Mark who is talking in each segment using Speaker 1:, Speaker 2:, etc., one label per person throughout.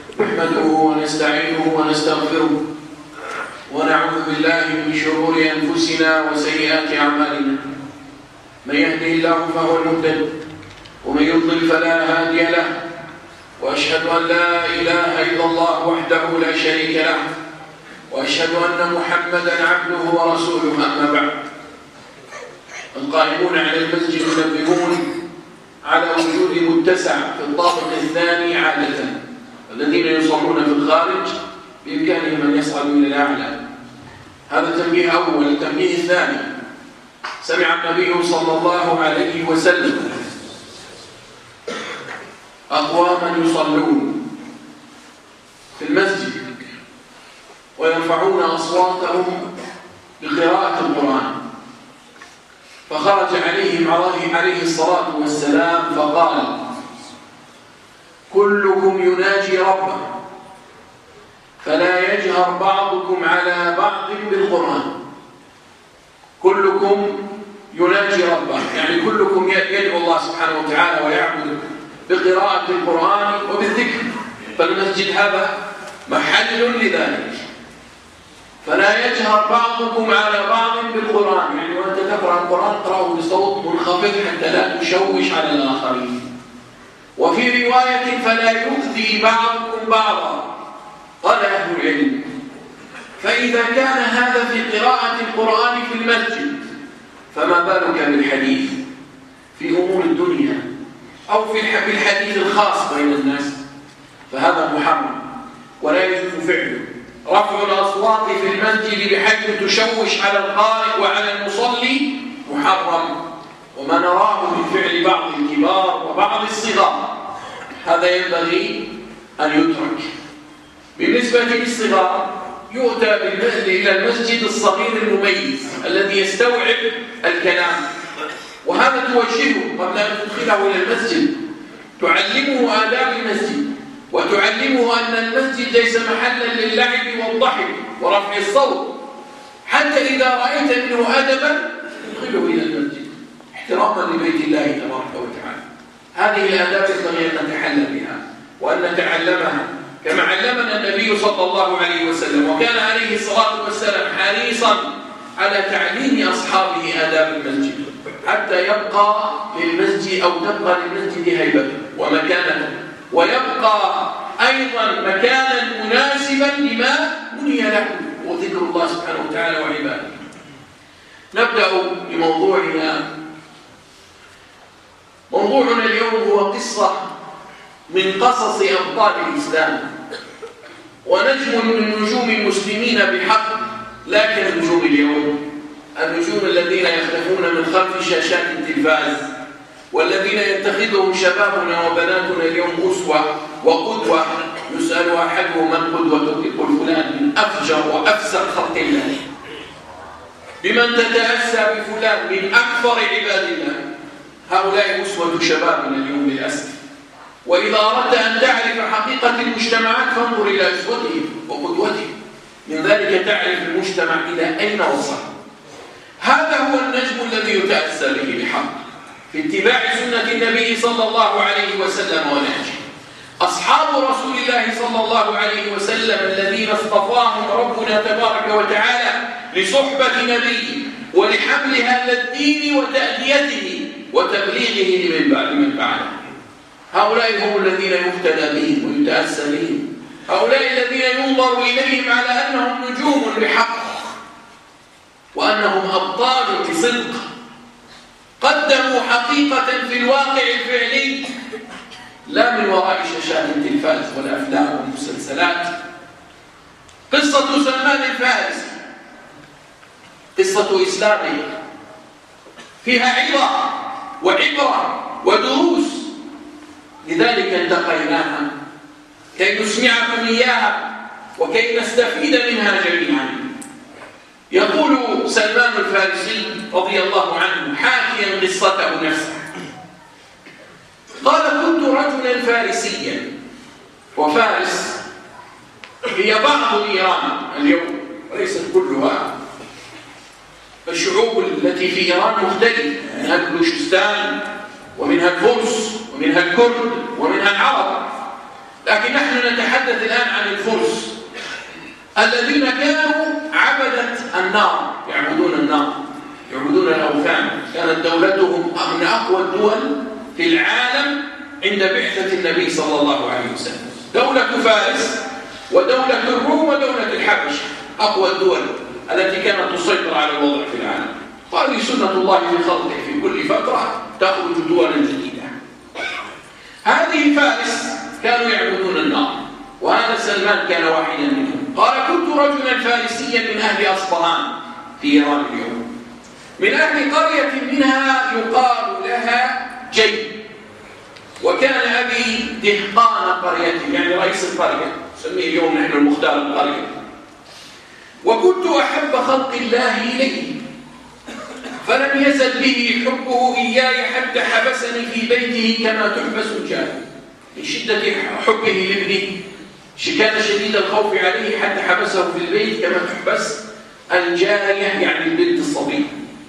Speaker 1: نحمده ونستعينه ونستغفره ونعوذ بالله من شرور أنفسنا وسيئات أعمالنا. من يهده الله فهو المهتد ومن يضلل فلا هادي له، وأشهد أن لا إله إلا الله وحده لا شريك له، وأشهد أن محمدا عبده ورسوله. أما بعد، القائمون على المسجد ينبهون على وجود متسع في الطابق الثاني عادة. الذين يصلون في الخارج بإمكانهم أن يصعدوا إلى الأعلى. هذا تنبيه أول. التنبيه الثاني: سمع النبي صلى الله عليه وسلم أقواما يصلون في المسجد ويرفعون أصواتهم بقراءة القرآن، فخرج عليهم عليه الصلاة والسلام فقال: كلكم يناجي ربه فلا يجهر بعضكم على بعض بالقرآن. كلكم يناجي ربه، يعني كلكم يدعو الله سبحانه وتعالى ويعبد بقراءة القرآن وبالذكر، فالمسجد هذا محل لذلك. فلا يجهر بعضكم على بعض بالقرآن، يعني وأنت تقرأ القرآن اقرأه بصوت منخفض حتى لا تشوش على الآخرين. وفي رواية: فلا يؤذي بعضكم بعضا. قال أهل العلم: فإذا كان هذا في قراءة القرآن في المسجد، فما بالك بالحديث في أمور الدنيا أو في الحديث الخاص بين الناس؟ فهذا محرم ولا يجوز فعله. رفع الأصوات في المسجد بحيث تشوش على القارئ وعلى المصلي محرم، وما نراه من فعل بعض الكبار وبعض الصغار هذا ينبغي أن يترك. بالنسبة للصغار يؤتى إلى المسجد الصغير المميز الذي يستوعب الكلام، وهذا توجهه قبل أن تدخله إلى المسجد، تعلمه آداب المسجد، وتعلمه أن المسجد ليس محلا للعب والضحك ورفع الصوت، حتى إذا رأيت منه أدبا تدخله إلى المسجد احتراما لبيت الله تبارك وتعالى. هذه الآداب ينبغي أن نتحلى بها وأن نتعلمها كما علمنا النبي صلى الله عليه وسلم، وكان عليه الصلاة والسلام حريصا على تعليم أصحابه آداب المسجد حتى يبقى للمسجد أو تبقى للمسجد هيبته ومكانته، ويبقى أيضا مكانا مناسبا لما بني له وذكر الله سبحانه وتعالى وعباده. نبدأ بموضوعنا. موضوعنا اليوم هو قصة من قصص أبطال الإسلام، ونجم من نجوم المسلمين بحق، لا كنجوم اليوم، النجوم الذين يختفون من خلف شاشات التلفاز، والذين يتخذهم شبابنا وبناتنا اليوم أسوة وقدوة. يسأل أحدهم: من قدوتك؟ يقول: فلان من أفجر وأفسق خلق الله. بمن تتأسى؟ بفلان من أكثر عباد الله. هؤلاء أسوة شبابنا اليوم للأسف. وإذا أردت أن تعرف حقيقة المجتمعات فانظر إلى أسوتهم وقدوتهم، من ذلك تعرف المجتمع إلى أين وصل. هذا هو النجم الذي يتأسى به بحق في اتباع سنة النبي صلى الله عليه وسلم ونهجه. أصحاب رسول الله صلى الله عليه وسلم الذين اصطفاهم ربنا تبارك وتعالى لصحبة نبيه ولحمل هذا الدين وتأديته وتبليغه لمن بعد من بعده. هؤلاء هم الذين يهتدى بهم ويتأسى بهم، هؤلاء الذين ينظر إليهم على أنهم نجوم بحق وأنهم أبطال بصدق، قدموا حقيقة في الواقع الفعلي لا من وراء شاشات التلفاز والأفلام والمسلسلات. قصة سلمان الفارسي قصة إسلامية فيها عظة وعبرة ودروس، لذلك انتقيناها كي نسمعكم إياها وكي نستفيد منها جميعا. يقول سلمان الفارسي رضي الله عنه حاكيا قصته نفسه: قال: كنت رجلا فارسيا، وفارس هي بعض إيران اليوم وليست كلها. الشعوب التي في إيران مختلفة، منها بلوشستان ومنها الفرس ومنها الكرد ومنها العرب، لكن نحن نتحدث الآن عن الفرس الذين كانوا عبدة النار، يعبدون النار، يعبدون الأوثان. كانت دولتهم من أقوى الدول في العالم عند بعثة النبي صلى الله عليه وسلم. دولة فارس ودولة الروم ودولة الحبش أقوى الدول التي كانت تسيطر على الوضع في العالم. هذه سنة الله في خلقه، في كل فترة تخرج دولا جديدة. هذه فارس كانوا يعبدون النار، وهذا سلمان كان واحدا منهم. قال: كنت رجلا فارسيا من أهل أصفهان في إيران اليوم، من أهل قرية منها يقال لها جي، وكان أبي دهقان قريته، يعني رئيس القرية، نسميه اليوم نحن المختار القرية. وكنت أحب خلق الله إليه، فلم يزل به حبه إياي حتى حبسني في بيته كما تحبس الجارية. من شدة حبه لابنه كان شديد الخوف عليه حتى حبسه في البيت كما تحبس الجارية، يعني البنت الصغيرة.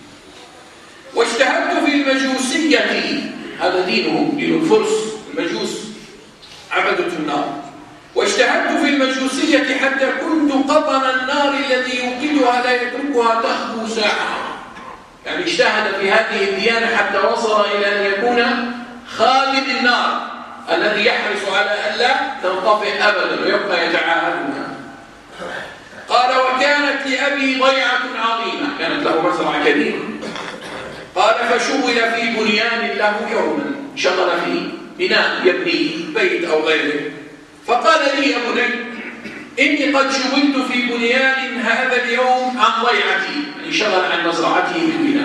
Speaker 1: واجتهدت في المجوسية، هذا دينهم، دين الفرس، المجوس عبدة النار. واجتهدت في المجوسية حتى كنت قطن النار الذي يوقدها لا يتركها تخبو ساعة. يعني اجتهد في هذه الديانة حتى وصل إلى أن يكون خالد النار الذي يحرص على أن لا تنطفئ أبدا ويبقى يتعاهدها. قال: وكانت لأبي ضيعة عظيمة، كانت له مزرعة كبيرة. قال: فشغل في بنيان له يوما، شغل في بناء يبني بيت أو غيره. فقال لي: يا بني، إني قد شغلت في بنيان هذا اليوم عن ضيعتي، يعني شغل عن مزرعته في البناء،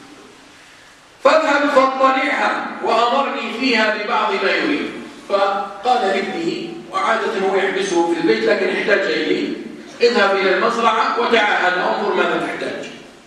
Speaker 1: فاذهب فاطلعها وأمرني فيها ببعض ما يريد. فقال لابنه، وعادة هو يحبسه في البيت لكن احتاج إليه: اذهب إلى المزرعة وتعاهد، انظر ماذا تحتاج.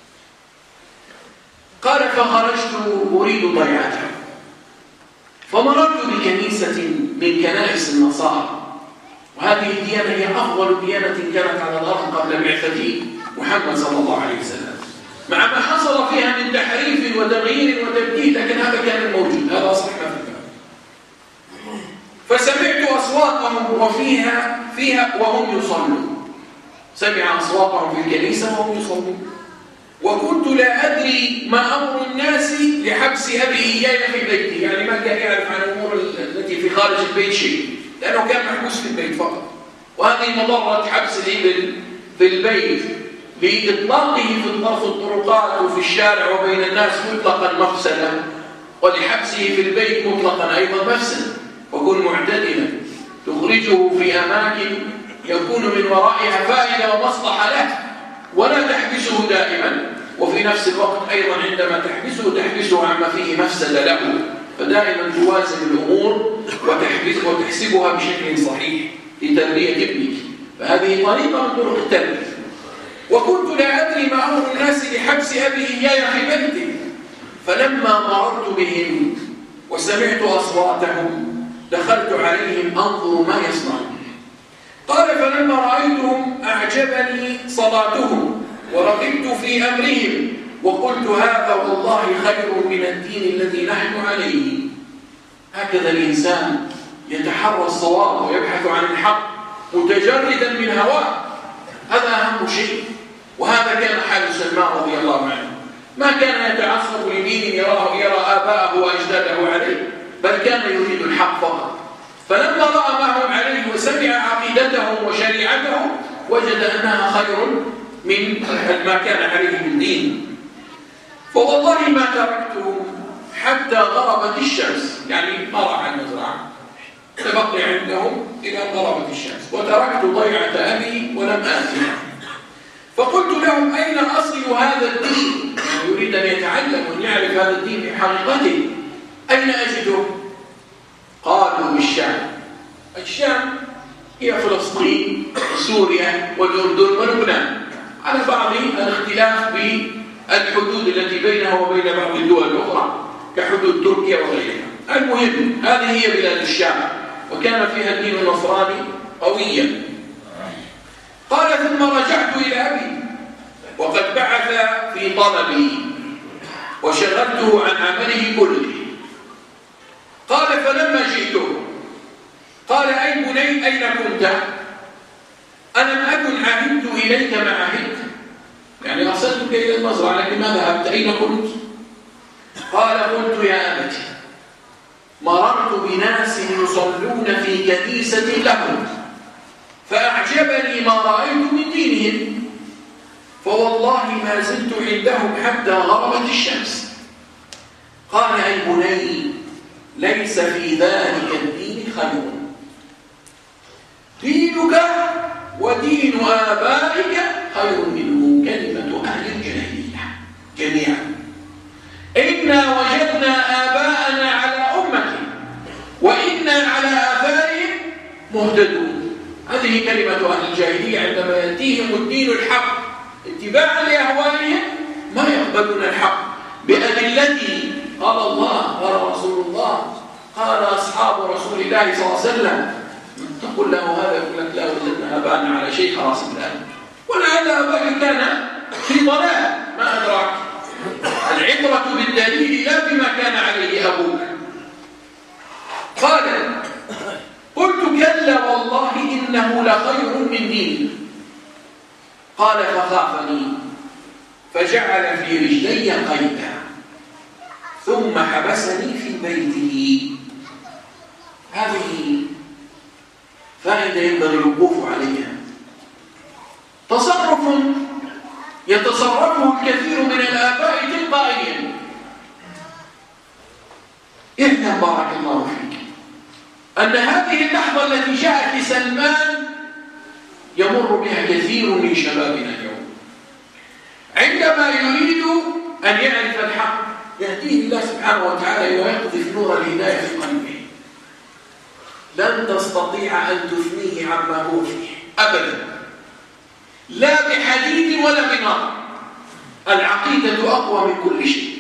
Speaker 1: قال: فخرجت أريد ضيعتها، فمررت بكنيسة من كنائس النصارى، وهذه الديانة هي أفضل ديانة كانت على الأرض قبل بعثة محمد صلى الله عليه وسلم، مع ما حصل فيها من تحريف وتغيير وتبديل، لكن هذا كان الموجود، هذا أصبح ما في الكلام. فسمعت أصواتهم وفيها وهم يصلون، سمع أصواتهم في الكنيسة وهم يصلون. وكنت لا أدري ما أمر الناس لحبس أبي إياي في بيتي، يعني ما كان يعرف عن الأمور التي في خارج البيت شيء، لأنه كان محبوس في البيت فقط. وهذه مضرة حبس الإبل في البيت لإطلاقه في الطرقات وفي الشارع وبين الناس مطلقا مفسدة، ولحبسه في البيت مطلقا أيضا مفسدة. وكن معتدلا، تخرجه في أماكن يكون من ورائها فائدة ومصلحة له، ولا تحبسه دائما، وفي نفس الوقت أيضا عندما تحبسه عما فيه مفسدة له، فدائما توازن الأمور وتحسبها بشكل صحيح لتربية ابنك. فهذه طريقة من طرق التربية. وكنت لا أدري ما أمر الناس لحبس أبي إياي في بيته، فلما مررت بهم وسمعت أصواتهم دخلت عليهم أنظر ما يصنعون. قال: فلما رأيتهم أعجبني صلاتهم ورغبت في أمرهم، وقلت: هذا والله خير من الدين الذي نحن عليه. هكذا الإنسان يتحرى الصواب ويبحث عن الحق متجردا من هواه، هذا أهم شيء. وهذا كان حال سلمان رضي الله عنه، ما كان يتعصب لدين يرى آباءه وأجداده عليه، بل كان يريد الحق فقط. فلما رأى ما هم عليه وسمع عقيدتهم وشريعتهم وجد أنها خير من ما كان عليه من دين. فوالله ما تركتهم حتى غربت الشمس، يعني ما راح المزرعة، تبقي عندهم إلى غربت الشمس، وتركت ضيعة أبي ولم آتي. فقلت لهم: أين أصل هذا الدين؟ يعني يريد أن يتعلم وأن يعرف هذا الدين بحقيقته، أين أجده؟ قالوا: بالشام. الشام هي فلسطين وسوريا والأردن ولبنان، على بعض الاختلاف بالحدود التي بينها وبين بعض الدول الأخرى كحدود تركيا وغيرها. المهم هذه هي بلاد الشام، وكان فيها الدين النصراني قويا. قال: ثم رجعت إلى أبي وقد بعث في طلبي وشغلته عن عمله كله. قال: فلما جئته قال أي بني أين كنت؟ ألم أكن عهدت إليك ما عهدت؟ يعني أرسلتك إلى المزرعة لكن ما ذهبت، أين كنت؟ قال قلت يا أبت مررت بناس يصلون في كنيسة لهم فأعجبني ما رأيت من دينهم فوالله ما زلت عندهم حتى غربت الشمس. قال أي بني ليس في ذلك الدين خير، دينك ودين آبائك خير منه كلمة أهل الجاهلية جميعا. إنا وجدنا آباءنا على أمة وإنا على آثارهم مهتدون. هذه كلمة أهل الجاهلية عندما يأتيهم الدين الحق اتباعا لأهوائهم ما يقبلون الحق بأدلته. قال الله قال رسول الله قال أصحاب رسول الله صلى الله عليه وسلم. تقول له هذا يقول لك لا وجدنا آباءنا على شيء خلاص الآن، ولعل آبائك كان في ضلال ما أدراك. العبرة بالدليل لا بما كان عليه أبوك. قال قلت كلا والله إنه لخير من ديني. قال فخافني فجعل في رجلي قيدا ثم حبسني في بيته. هذه فائدة ينبغي الوقوف عليها. تصرف يتصرفه الكثير من الآباء تلقائيا. اعلم بارك الله فيك أن هذه اللحظة التي جاءت لسلمان يمر بها كثير من شبابنا اليوم. عندما يريد أن يعرف الحق يهديه الله سبحانه وتعالى ويقذف نور الهداية في قلبه. لن تستطيع أن تثنيه عما هو فيه أبدا، لا بحديد ولا بنار. العقيدة أقوى من كل شيء.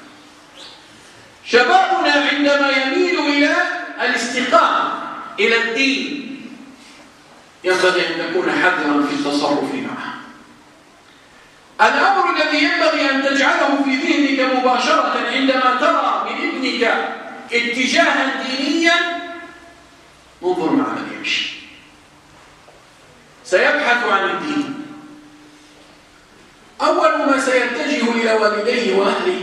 Speaker 1: شبابنا عندما يميل إلى الاستقامة إلى الدين ينبغي أن تكون حذرا في التصرف معه. الأمر الذي ينبغي أن تجعله في ذهنك مباشرة عندما ترى من ابنك اتجاها دينيا انظر مع من يمشي. سيبحث عن الدين. أول ما سيتجه إلى والديه وأهله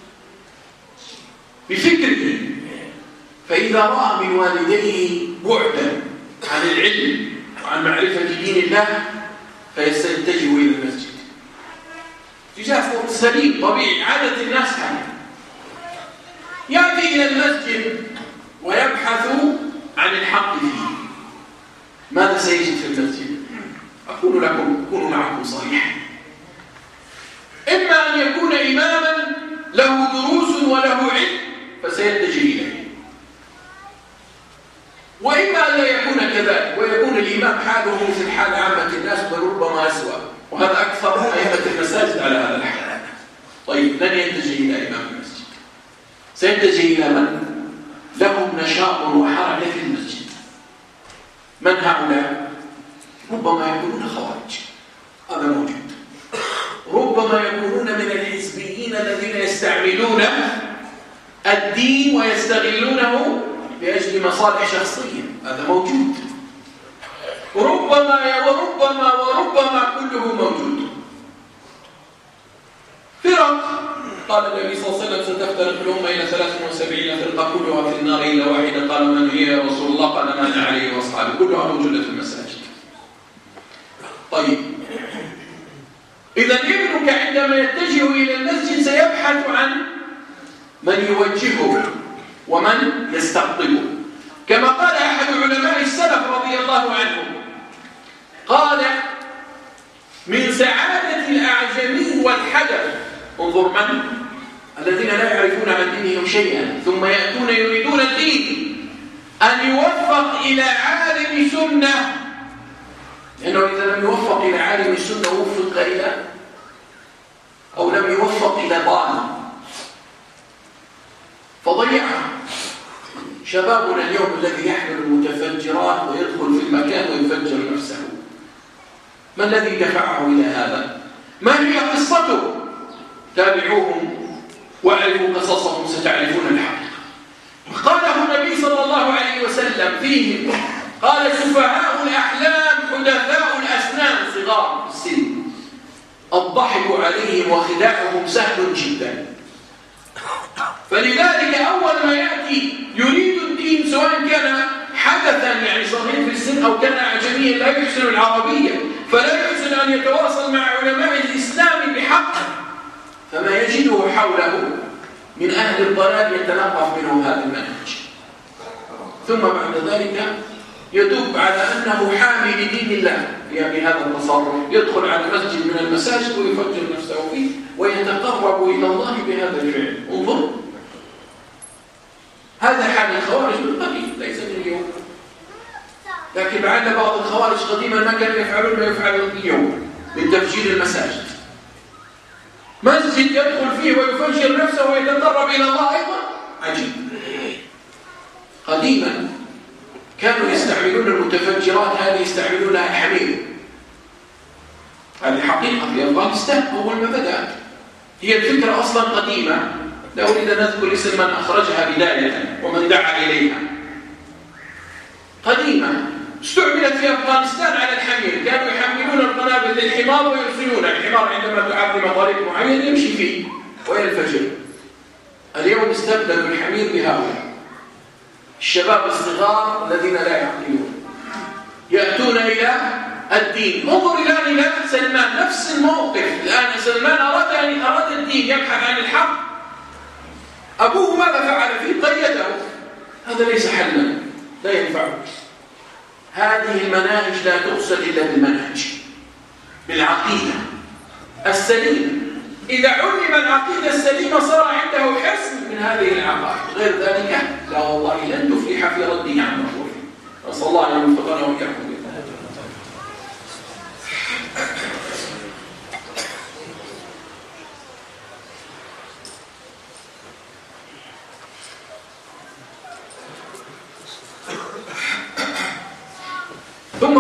Speaker 1: بفكره، فإذا رأى من والديه بعدا عن العلم وعن معرفة دين الله فسيتجه إلى المسجد. اتجاه سليم طبيعي عادة الناس هذا. يأتي إلى المسجد ويبحث عن الحق فيه. ماذا سيجد في المسجد؟ أقول لكم أكون معكم صريحا. إما أن يكون إماما له دروس وله علم فسيتجه إليه، وإما أن لا يكون كذلك ويكون الإمام حاله مثل حال عامة الناس بل ربما أسوأ، وهذا أكثر أئمة المساجد على هذا الحال. طيب لن يتجه إلى إمام المسجد، سيتجه إلى من؟ لهم نشاط وحركة في المسجد. من هؤلاء؟ ربما يكونون خوارج، هذا موجود. ربما يكونون من الحزبيين الذين يستعملون الدين ويستغلونه لأجل مصالح شخصية، هذا موجود. وربما كله موجود. فرق قال النبي صلى الله عليه وسلم ستفترق الأمة إلى 73 فرقة كلها في النار إلا واحدة. قال من هي يا رسول الله؟ قال ما أنا عليه وأصحابي. كلها موجودة في المساجد. طيب إذا ابنك عندما يتجه إلى المسجد سيبحث عن من يوجهه ومن يستقطبه. كما قال أحد علماء السلف رضي الله عنه قال من سعادة الأعجمي والحدث، انظر من الذين لا يعرفون عن دينهم شيئا ثم يأتون يريدون الدين، أن يوفق إلى عالم سنة، لأنه إذا لم يوفق إلى عالم السنة وفق إلى أو لم يوفق إلى ضال فضيعها. شبابنا اليوم الذي يحمل المتفجرات ويدخل في المكان ويفجر نفسه، ما الذي دفعه إلى هذا؟ ما هي قصته؟ تابعوهم واعرفوا قصصهم ستعرفون الحقيقة. قاله النبي صلى الله عليه وسلم فيهم قال سفهاء الأحلام حدثاء الأسنان صغار السن، الضحك عليهم وخداعهم سهل جدا. فلذلك أول ما يأتي يريد الدين، سواء كان حدثا يعني صغير في السن أو كان أعجميا لا يحسن العربية، فلا يحسن أن يتواصل مع علماء الإسلام بحق، فما يجده حوله من أهل الضلال يتلقف منهم هذا المنهج، ثم بعد ذلك يدب على أنه حامي لدين الله بهذا التصرف، يدخل على مسجد من المساجد ويفجر نفسه فيه ويتقرب إلى الله بهذا الفعل. انظر، هذا حال الخوارج من قديم ليس من اليوم، لكن لعل بعض الخوارج قديما ما كانوا يفعلون ما يفعلون اليوم من تفجير المساجد. مسجد يدخل فيه ويفجر نفسه ويتقرب إلى الله أيضا، عجيب. قديما كانوا يستعملون المتفجرات هذه يستعملونها الحمير، هذه حقيقة في أفغانستان أول ما بدأت. هي الفكرة أصلا قديمة، لا أريد أن أذكر اسم من أخرجها بداية ومن دعا إليها. قديما استعملت في أفغانستان على الحمير، كانوا يحملون القنابل للحمار ويرسلون الحمار عندما تعظم طريق معين يمشي فيه وينفجر. اليوم استبدلوا الحمير بهؤلاء الشباب الصغار الذين لا يعقلون يأتون إلى الدين. انظر الآن سلمان نفس الموقف. الآن سلمان أراد الدين، يبحث عن الحق، أبوه ماذا فعل فيه؟ قيده. هذا ليس حلا، لا ينفع. هذه المناهج لا تغسل إلا بالمنهج، بالعقيدة السليمة. إذا علم العقيدة السليمة صار عنده حسن من هذه العقائد، غير ذلك لا والله لن تفلح في رده عن مطلوبه. نسأل الله أن يوفقنا وإياكم. ثم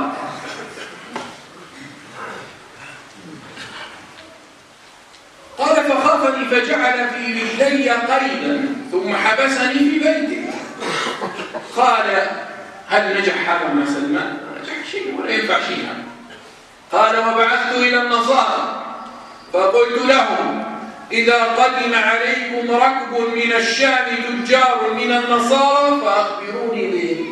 Speaker 1: قال فخافني فجعل في رجلي قيدا ثم حبسني في بيته. قال هل نجح هذا مع سلمان؟ ما نجح شيء ولا ينفع شيئا. قال وبعثت إلى النصارى فقلت لهم إذا قدم عليكم ركب من الشام تجار من النصارى فأخبروني به.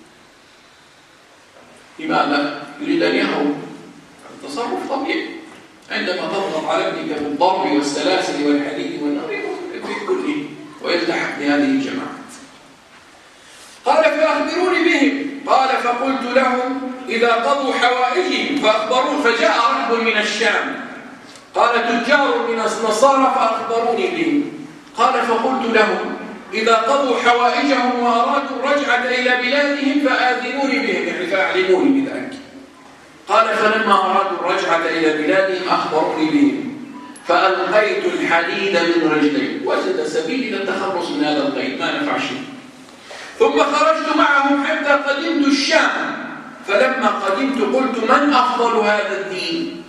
Speaker 1: لماذا؟ يريد أن يهرب. التصرف طبيعي، عندما تضغط على ابنك بالضرب والسلاسل والحديد والنار في كله ويلتحق بهذه الجماعات. قال فأخبروني بهم. قال فقلت لهم إذا قضوا حوائجهم فأخبرون. فجاء ركب من الشام، قال تجار من النصارى فأخبروني بهم. قال فقلت لهم إذا قضوا حوائجهم وأرادوا الرجعة إلى بلادهم فآذنوني بهم، يعني فأعلموني بذلك. قال فلما أرادوا الرجعة إلى بلادهم أخبروني بهم فألقيت الحديد من رجلي. وجد سبيل إلى التخلص من هذا القيد، ما نفع شيء. ثم خرجت معهم حتى قدمت الشام، فلما قدمت قلت من أفضل هذا الدين؟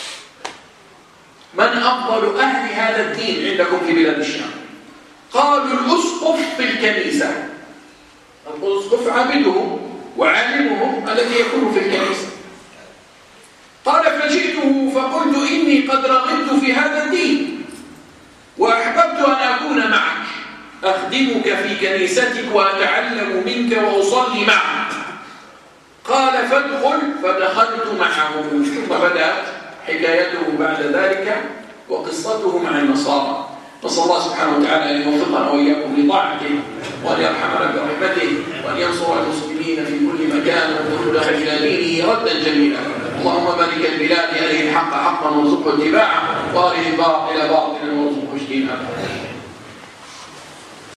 Speaker 1: من أفضل أهل هذا الدين عندكم في بلاد الشام؟ قالوا الأسقف في الكنيسة. الأسقف عابدهم وعالمهم الذي يكون في الكنيسة. قال فجئته فقلت إني قد رغبت في هذا الدين وأحببت أن أكون معك، أخدمك في كنيستك وأتعلم منك وأصلي معك. قال فادخل. فدخلت معه. ثم بدأت حكايته بعد ذلك وقصته مع النصارى. نسأل الله سبحانه وتعالى أن يوفقنا وإياكم لطاعته وأن يرحمنا برحمته وأن ينصر المسلمين في كل مكان ويرد إلى دينه ردا جميلا. اللهم مالك البلاد أره الحق حقا وارزقه اتباعه وأره الباطل باطلا وارزقه اجتنابه.